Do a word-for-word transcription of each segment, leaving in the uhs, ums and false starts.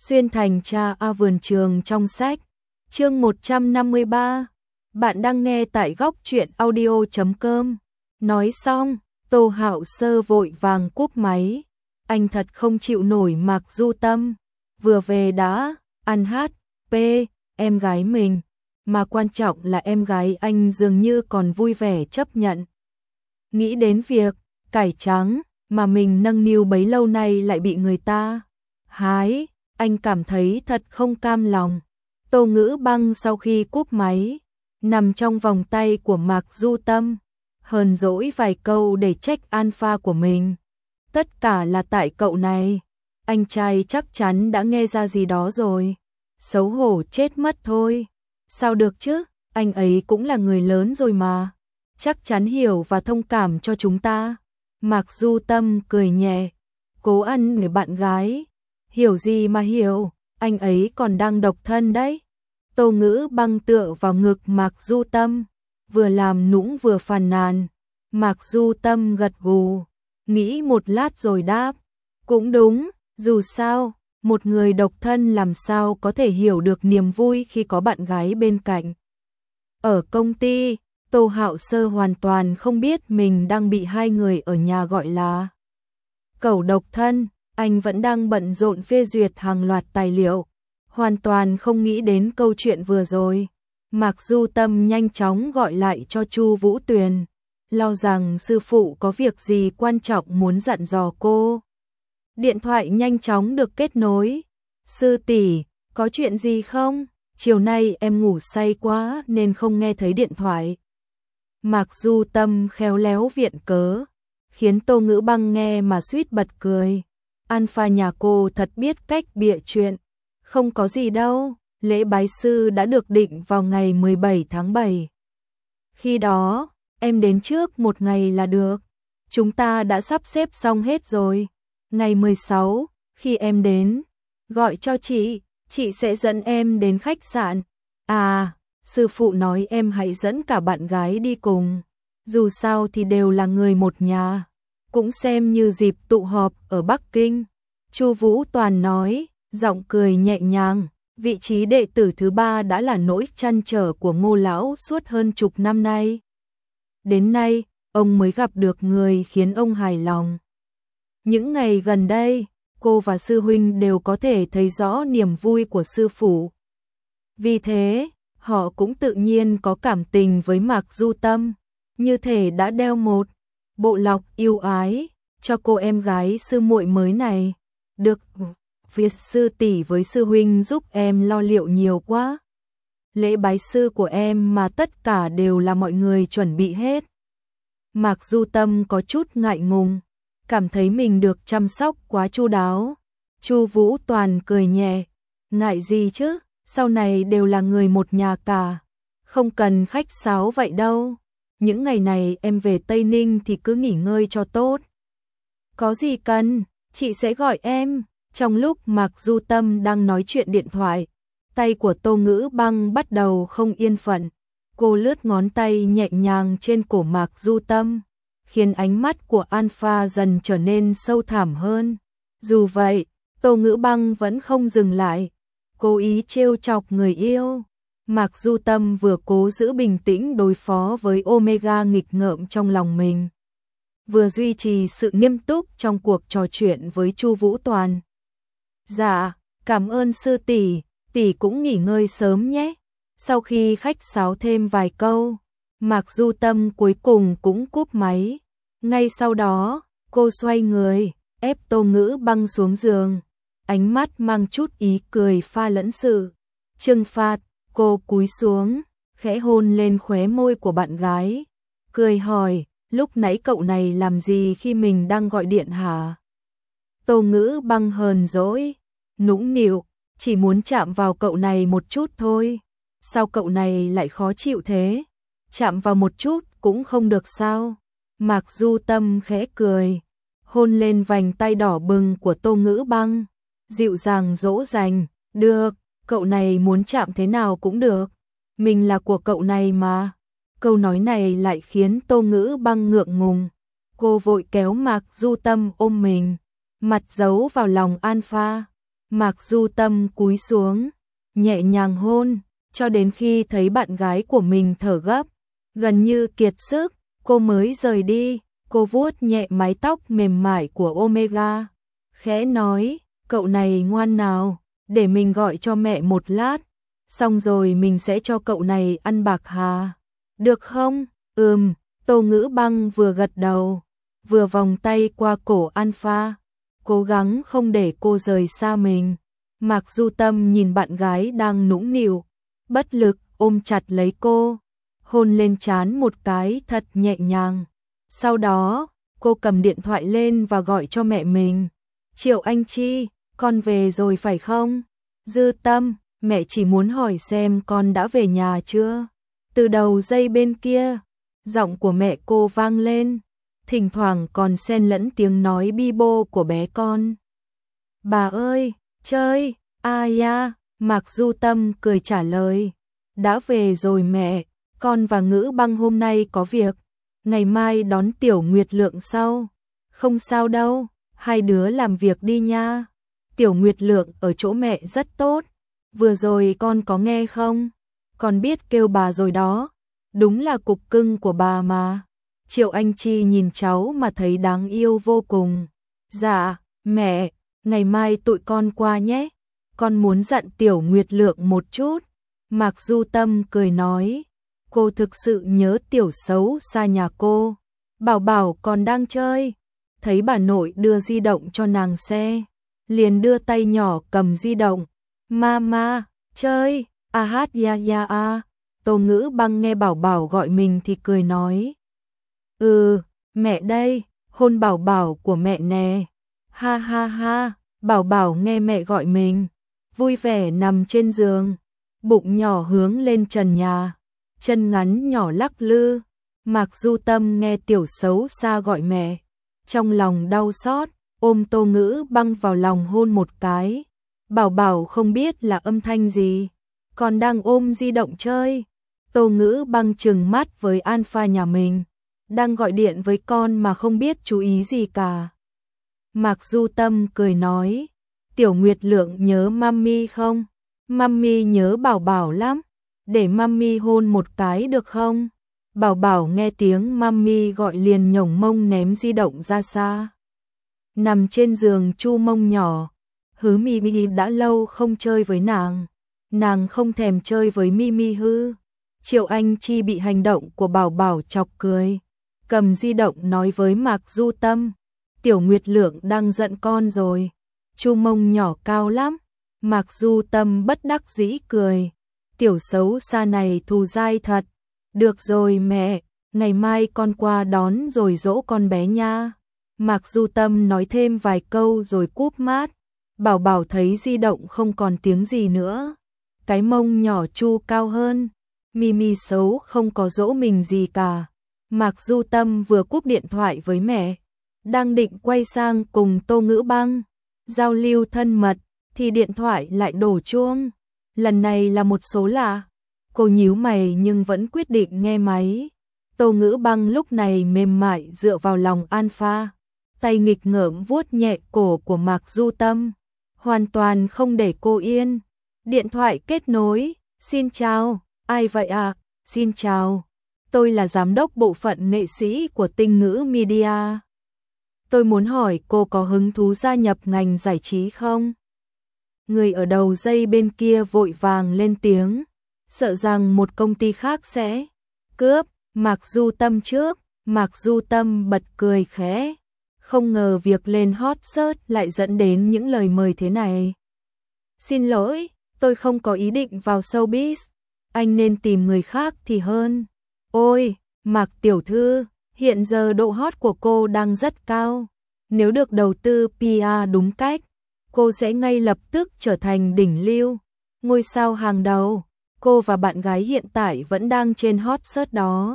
Xuyên thành cha A vườn trường trong sách. Chương một trăm năm mươi ba. Bạn đang nghe tại góc truyện audio chấm com. Nói xong, Tô Hạo Sơ vội vàng cúp máy. Anh thật không chịu nổi Mạc Du Tâm. Vừa về đã ăn hát pê em gái mình, mà quan trọng là em gái anh dường như còn vui vẻ chấp nhận. Nghĩ đến việc cải trắng mà mình nâng niu bấy lâu nay lại bị người ta hái, anh cảm thấy thật không cam lòng. Tô Ngữ Băng sau khi cúp máy, nằm trong vòng tay của Mạc Du Tâm, hờn dỗi vài câu để trách alpha của mình. Tất cả là tại cậu này, anh trai chắc chắn đã nghe ra gì đó rồi. Xấu hổ chết mất thôi. Sao được chứ, anh ấy cũng là người lớn rồi mà. Chắc chắn hiểu và thông cảm cho chúng ta. Mạc Du Tâm cười nhẹ, cố ăn người bạn gái. Hiểu gì mà hiểu, anh ấy còn đang độc thân đấy. Tô Ngữ Băng tựa vào ngực Mạc Du Tâm, vừa làm nũng vừa phàn nàn. Mạc Du Tâm gật gù, nghĩ một lát rồi đáp, cũng đúng, dù sao, một người độc thân làm sao có thể hiểu được niềm vui khi có bạn gái bên cạnh. Ở công ty, Tô Hạo Sơ hoàn toàn không biết mình đang bị hai người ở nhà gọi là cẩu độc thân. Anh vẫn đang bận rộn phê duyệt hàng loạt tài liệu, hoàn toàn không nghĩ đến câu chuyện vừa rồi. Mạc Du Tâm nhanh chóng gọi lại cho Chu Vũ Tuyền, lo rằng sư phụ có việc gì quan trọng muốn dặn dò cô. Điện thoại nhanh chóng được kết nối. Sư tỷ, có chuyện gì không? Chiều nay em ngủ say quá nên không nghe thấy điện thoại. Mạc Du Tâm khéo léo viện cớ, khiến Tô Ngữ Băng nghe mà suýt bật cười. Alpha nhà cô thật biết cách bịa chuyện. Không có gì đâu, lễ bái sư đã được định vào ngày mười bảy tháng bảy. Khi đó, em đến trước một ngày là được. Chúng ta đã sắp xếp xong hết rồi. Ngày mười sáu, khi em đến, gọi cho chị, chị sẽ dẫn em đến khách sạn. À, sư phụ nói em hãy dẫn cả bạn gái đi cùng. Dù sao thì đều là người một nhà, cũng xem như dịp tụ họp ở Bắc Kinh. Chu Vũ Toàn nói, giọng cười nhẹ nhàng. Vị trí đệ tử thứ ba đã là nỗi trăn trở của Ngô lão suốt hơn chục năm nay. Đến nay, ông mới gặp được người khiến ông hài lòng. Những ngày gần đây, cô và sư huynh đều có thể thấy rõ niềm vui của sư phụ. Vì thế, họ cũng tự nhiên có cảm tình với Mạc Du Tâm, như thể đã đeo một bộ lọc yêu ái cho cô em gái sư muội mới này. Được, việc sư tỷ với sư huynh giúp em lo liệu nhiều quá. Lễ bái sư của em mà tất cả đều là mọi người chuẩn bị hết. Mạc Du Tâm có chút ngại ngùng, cảm thấy mình được chăm sóc quá chu đáo. Chu Vũ Toàn cười nhẹ, ngại gì chứ, sau này đều là người một nhà cả, không cần khách sáo vậy đâu. Những ngày này em về Tây Ninh thì cứ nghỉ ngơi cho tốt. Có gì cần, chị sẽ gọi em. Trong lúc Mạc Du Tâm đang nói chuyện điện thoại, tay của Tô Ngữ Băng bắt đầu không yên phận. Cô lướt ngón tay nhẹ nhàng trên cổ Mạc Du Tâm, khiến ánh mắt của Alpha dần trở nên sâu thẳm hơn. Dù vậy, Tô Ngữ Băng vẫn không dừng lại, cố ý trêu chọc người yêu. Mạc Du Tâm vừa cố giữ bình tĩnh đối phó với Omega nghịch ngợm trong lòng mình, vừa duy trì sự nghiêm túc trong cuộc trò chuyện với Chu Vũ Toàn. Dạ, cảm ơn sư tỷ, tỷ cũng nghỉ ngơi sớm nhé. Sau khi khách sáo thêm vài câu, Mạc Du Tâm cuối cùng cũng cúp máy. Ngay sau đó, cô xoay người, ép Tô Ngữ Băng xuống giường, ánh mắt mang chút ý cười pha lẫn sự trừng phạt. Cô cúi xuống, khẽ hôn lên khóe môi của bạn gái, cười hỏi, lúc nãy cậu này làm gì khi mình đang gọi điện hả? Tô Ngữ Băng hờn dỗi, nũng nịu, chỉ muốn chạm vào cậu này một chút thôi. Sao cậu này lại khó chịu thế? Chạm vào một chút cũng không được sao? Mạc Du Tâm khẽ cười, hôn lên vành tay đỏ bừng của Tô Ngữ Băng, dịu dàng dỗ dành, được, cậu này muốn chạm thế nào cũng được, mình là của cậu này mà. Câu nói này lại khiến Tô Ngữ Băng ngượng ngùng, cô vội kéo Mạc Du Tâm ôm mình, mặt giấu vào lòng Alpha. Mạc Du Tâm cúi xuống, nhẹ nhàng hôn, cho đến khi thấy bạn gái của mình thở gấp, gần như kiệt sức, cô mới rời đi. Cô vuốt nhẹ mái tóc mềm mại của Omega, khẽ nói, cậu này ngoan nào, để mình gọi cho mẹ một lát, xong rồi mình sẽ cho cậu này ăn bạc hà. Được không? Ừm, Tô Ngữ Băng vừa gật đầu, vừa vòng tay qua cổ Alpha, cố gắng không để cô rời xa mình. Mạc Du Tâm nhìn bạn gái đang nũng nịu, bất lực ôm chặt lấy cô, hôn lên trán một cái thật nhẹ nhàng. Sau đó, cô cầm điện thoại lên và gọi cho mẹ mình. Triệu Anh Chi, con về rồi phải không? Dư Tâm, mẹ chỉ muốn hỏi xem con đã về nhà chưa? Từ đầu dây bên kia, giọng của mẹ cô vang lên, thỉnh thoảng còn xen lẫn tiếng nói bi bô của bé con. Bà ơi, chơi, à ya, Mạc Du Tâm cười trả lời. Đã về rồi mẹ, con và Ngữ Băng hôm nay có việc, ngày mai đón Tiểu Nguyệt Lượng sau. Không sao đâu, hai đứa làm việc đi nha. Tiểu Nguyệt Lượng ở chỗ mẹ rất tốt, vừa rồi con có nghe không? Con biết kêu bà rồi đó, đúng là cục cưng của bà mà. Triệu Anh Chi nhìn cháu mà thấy đáng yêu vô cùng. Dạ, mẹ, ngày mai tụi con qua nhé, con muốn dặn Tiểu Nguyệt Lượng một chút. Mạc Du Tâm cười nói, cô thực sự nhớ tiểu xấu xa nhà cô. Bảo Bảo còn đang chơi, thấy bà nội đưa di động cho nàng xe, liền đưa tay nhỏ cầm di động. Mama, chơi, a hát ya ya a. Tô Ngữ Băng nghe Bảo Bảo gọi mình thì cười nói, ừ, mẹ đây, hôn Bảo Bảo của mẹ nè. Ha ha ha, Bảo Bảo nghe mẹ gọi mình, vui vẻ nằm trên giường, bụng nhỏ hướng lên trần nhà, chân ngắn nhỏ lắc lư. Mạc Du Tâm nghe tiểu xấu xa gọi mẹ, trong lòng đau xót, ôm Tô Ngữ Băng vào lòng hôn một cái. Bảo Bảo không biết là âm thanh gì, còn đang ôm di động chơi. Tô Ngữ Băng trừng mắt với Alpha nhà mình, đang gọi điện với con mà không biết chú ý gì cả. Mạc Du Tâm cười nói, Tiểu Nguyệt Lượng nhớ mami không? Mami nhớ Bảo Bảo lắm, để mami hôn một cái được không? Bảo Bảo nghe tiếng mami gọi liền nhổng mông ném di động ra xa, nằm trên giường chu mông nhỏ. Hứ Mimi đã lâu không chơi với nàng, nàng không thèm chơi với Mimi hư. Triệu Anh Chi bị hành động của Bảo Bảo chọc cười, cầm di động nói với Mạc Du Tâm, Tiểu Nguyệt Lượng đang giận con rồi, chu mông nhỏ cao lắm. Mạc Du Tâm bất đắc dĩ cười, tiểu xấu xa này thù dai thật. Được rồi mẹ, ngày mai con qua đón rồi dỗ con bé nha. Mạc Du Tâm nói thêm vài câu rồi cúp mát. Bảo Bảo thấy di động không còn tiếng gì nữa, cái mông nhỏ chu cao hơn. Mimi xấu không có dỗ mình gì cả. Mạc Du Tâm vừa cúp điện thoại với mẹ, đang định quay sang cùng Tô Ngữ Băng giao lưu thân mật, thì điện thoại lại đổ chuông. Lần này là một số lạ. Cô nhíu mày nhưng vẫn quyết định nghe máy. Tô Ngữ Băng lúc này mềm mại dựa vào lòng Alpha, tay nghịch ngợm vuốt nhẹ cổ của Mạc Du Tâm, hoàn toàn không để cô yên. Điện thoại kết nối. Xin chào, ai vậy ạ? À? Xin chào, tôi là giám đốc bộ phận nghệ sĩ của Tinh Ngữ Media. Tôi muốn hỏi cô có hứng thú gia nhập ngành giải trí không? Người ở đầu dây bên kia vội vàng lên tiếng, sợ rằng một công ty khác sẽ cướp Mạc Du Tâm trước. Mạc Du Tâm bật cười khẽ, không ngờ việc lên hot search lại dẫn đến những lời mời thế này. Xin lỗi, tôi không có ý định vào showbiz, anh nên tìm người khác thì hơn. Ôi, Mạc tiểu thư, hiện giờ độ hot của cô đang rất cao, nếu được đầu tư pê e đúng cách, cô sẽ ngay lập tức trở thành đỉnh lưu, ngôi sao hàng đầu. Cô và bạn gái hiện tại vẫn đang trên hot search đó.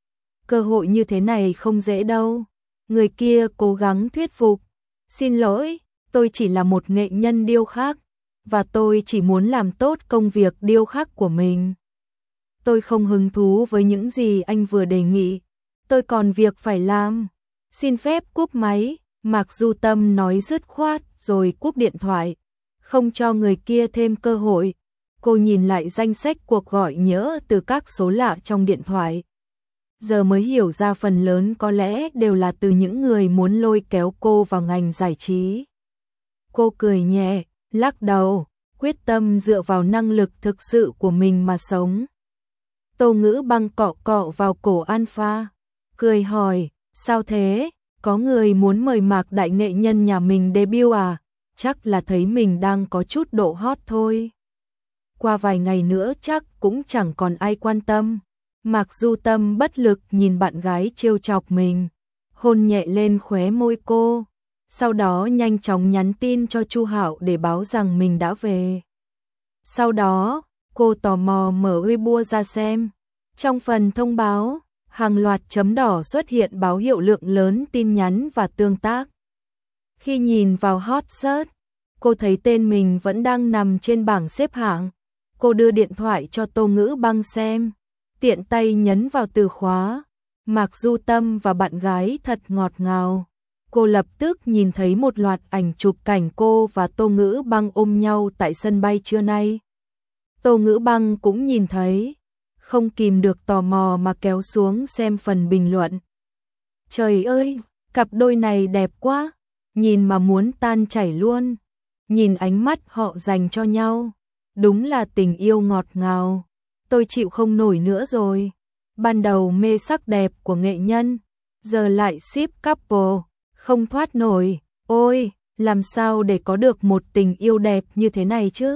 Cơ hội như thế này không dễ đâu. Người kia cố gắng thuyết phục. Xin lỗi, tôi chỉ là một nghệ nhân điêu khắc, và tôi chỉ muốn làm tốt công việc điêu khắc của mình. Tôi không hứng thú với những gì anh vừa đề nghị. Tôi còn việc phải làm. Xin phép cúp máy. Mạc Du Tâm nói dứt khoát rồi cúp điện thoại. không cho người kia thêm cơ hội. Cô nhìn lại danh sách cuộc gọi nhỡ từ các số lạ trong điện thoại. Giờ mới hiểu ra phần lớn có lẽ đều là từ những người muốn lôi kéo cô vào ngành giải trí. Cô cười nhẹ, lắc đầu, quyết tâm dựa vào năng lực thực sự của mình mà sống. Tô Ngữ Băng cọ cọ vào cổ Alpha, cười hỏi, sao thế, có người muốn mời Mạc đại nghệ nhân nhà mình debut à, chắc là thấy mình đang có chút độ hot thôi. Qua vài ngày nữa chắc cũng chẳng còn ai quan tâm. Mạc Du Tâm bất lực nhìn bạn gái trêu chọc mình, hôn nhẹ lên khóe môi cô, sau đó nhanh chóng nhắn tin cho Chu Hạo để báo rằng mình đã về. Sau đó, cô tò mò mở Weibo ra xem. Trong phần thông báo, hàng loạt chấm đỏ xuất hiện báo hiệu lượng lớn tin nhắn và tương tác. Khi nhìn vào hot search, cô thấy tên mình vẫn đang nằm trên bảng xếp hạng. Cô đưa điện thoại cho Tô Ngữ Băng xem, tiện tay nhấn vào từ khóa Mạc Du Tâm và bạn gái thật ngọt ngào. Cô lập tức nhìn thấy một loạt ảnh chụp cảnh cô và Tô Ngữ Băng ôm nhau tại sân bay trưa nay. Tô Ngữ Băng cũng nhìn thấy, không kìm được tò mò mà kéo xuống xem phần bình luận. Trời ơi, cặp đôi này đẹp quá, nhìn mà muốn tan chảy luôn. Nhìn ánh mắt họ dành cho nhau, đúng là tình yêu ngọt ngào. Tôi chịu không nổi nữa rồi. Ban đầu mê sắc đẹp của nghệ nhân, giờ lại ship couple, không thoát nổi. Ôi, làm sao để có được một tình yêu đẹp như thế này chứ?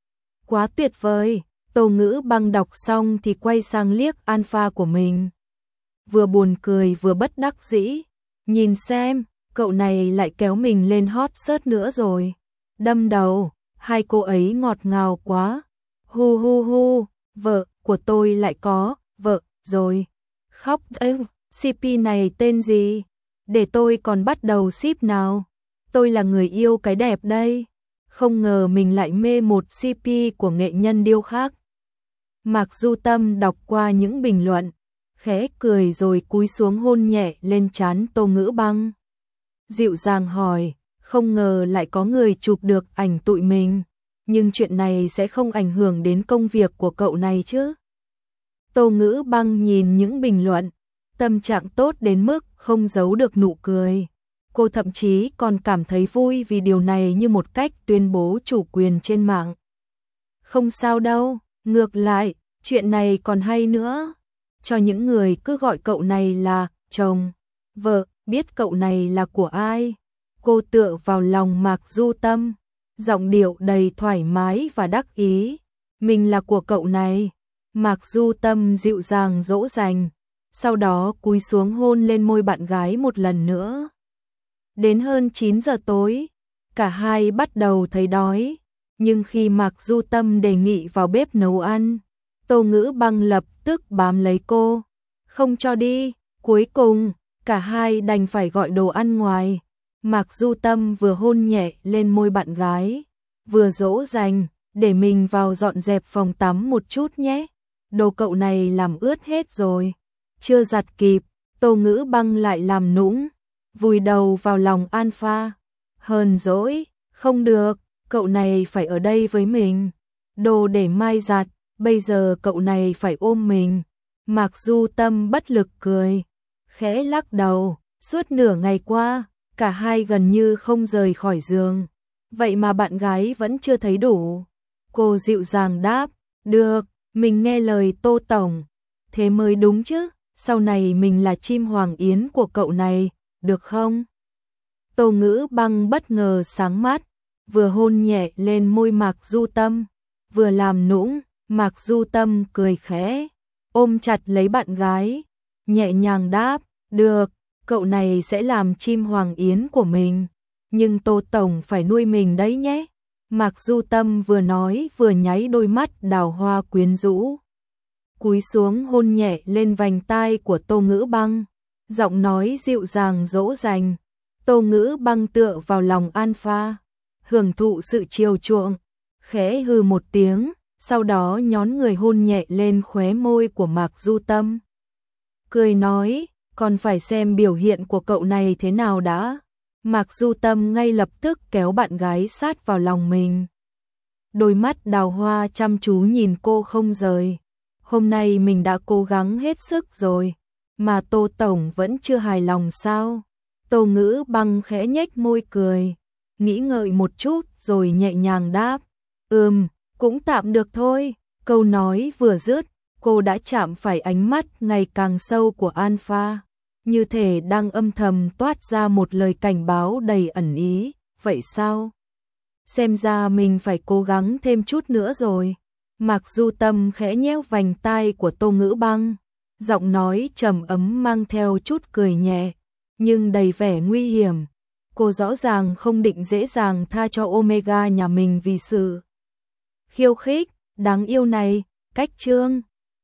Quá tuyệt vời. Tô Ngữ Băng đọc xong thì quay sang liếc Alpha của mình. Vừa buồn cười vừa bất đắc dĩ. Nhìn xem, cậu này lại kéo mình lên hot search nữa rồi. Đâm đầu, hai cô ấy ngọt ngào quá. Hu hu hu, vợ của tôi lại có vợ rồi. Khóc ê, xê pê này tên gì? Để tôi còn bắt đầu ship nào. Tôi là người yêu cái đẹp đây. Không ngờ mình lại mê một xê pê của nghệ nhân điêu khắc. Mạc Du Tâm đọc qua những bình luận, khẽ cười rồi cúi xuống hôn nhẹ lên trán Tô Ngữ Băng. Dịu dàng hỏi, không ngờ lại có người chụp được ảnh tụi mình, nhưng chuyện này sẽ không ảnh hưởng đến công việc của cậu này chứ? Tô Ngữ Băng nhìn những bình luận, tâm trạng tốt đến mức không giấu được nụ cười. Cô thậm chí còn cảm thấy vui vì điều này như một cách tuyên bố chủ quyền trên mạng. Không sao đâu, ngược lại, chuyện này còn hay nữa. Cho những người cứ gọi cậu này là chồng, vợ, biết cậu này là của ai. Cô tựa vào lòng Mạc Du Tâm, giọng điệu đầy thoải mái và đắc ý. Mình là của cậu này. Mạc Du Tâm dịu dàng dỗ dành, sau đó cúi xuống hôn lên môi bạn gái một lần nữa. Đến hơn chín giờ tối, cả hai bắt đầu thấy đói, nhưng khi Mạc Du Tâm đề nghị vào bếp nấu ăn, Tô Ngữ Băng lập tức bám lấy cô, không cho đi. Cuối cùng, cả hai đành phải gọi đồ ăn ngoài. Mạc Du Tâm vừa hôn nhẹ lên môi bạn gái, vừa dỗ dành, để mình vào dọn dẹp phòng tắm một chút nhé. Đồ cậu này làm ướt hết rồi. Chưa giặt kịp, Tô Ngữ Băng lại làm nũng, vùi đầu vào lòng Alpha. Hờn dỗi, không được, cậu này phải ở đây với mình. Đồ để mai giặt, bây giờ cậu này phải ôm mình. Mạc Du Tâm bất lực cười, khẽ lắc đầu. Suốt nửa ngày qua, cả hai gần như không rời khỏi giường. Vậy mà bạn gái vẫn chưa thấy đủ. Cô dịu dàng đáp, được, mình nghe lời Tô Tổng. Thế mới đúng chứ, sau này mình là chim hoàng yến của cậu này, được không? Tô Ngữ Băng bất ngờ sáng mắt, vừa hôn nhẹ lên môi Mạc Du Tâm, vừa làm nũng. Mạc Du Tâm cười khẽ, ôm chặt lấy bạn gái, nhẹ nhàng đáp, được, cậu này sẽ làm chim hoàng yến của mình, nhưng Tô Tổng phải nuôi mình đấy nhé. Mạc Du Tâm vừa nói vừa nháy đôi mắt đào hoa quyến rũ, cúi xuống hôn nhẹ lên vành tai của Tô Ngữ Băng, giọng nói dịu dàng dỗ dành. Tô Ngữ Băng tựa vào lòng Alpha, hưởng thụ sự chiều chuộng, khẽ hừ một tiếng, sau đó nhón người hôn nhẹ lên khóe môi của Mạc Du Tâm. Cười nói, còn phải xem biểu hiện của cậu này thế nào đã. Mạc Du Tâm ngay lập tức kéo bạn gái sát vào lòng mình. Đôi mắt đào hoa chăm chú nhìn cô không rời. Hôm nay mình đã cố gắng hết sức rồi, mà Tô Tổng vẫn chưa hài lòng sao? Tô Ngữ Băng khẽ nhếch môi cười, nghĩ ngợi một chút rồi nhẹ nhàng đáp, ừm, cũng tạm được thôi. Câu nói vừa dứt, cô đã chạm phải ánh mắt ngày càng sâu của Alpha, như thể đang âm thầm toát ra một lời cảnh báo đầy ẩn ý, vậy sao? Xem ra mình phải cố gắng thêm chút nữa rồi. Mạc Du Tâm khẽ nhéo vành tai của Tô Ngữ Băng, giọng nói trầm ấm mang theo chút cười nhẹ, nhưng đầy vẻ nguy hiểm. Cô rõ ràng không định dễ dàng tha cho Omega nhà mình vì sự khiêu khích đáng yêu này. Cách chương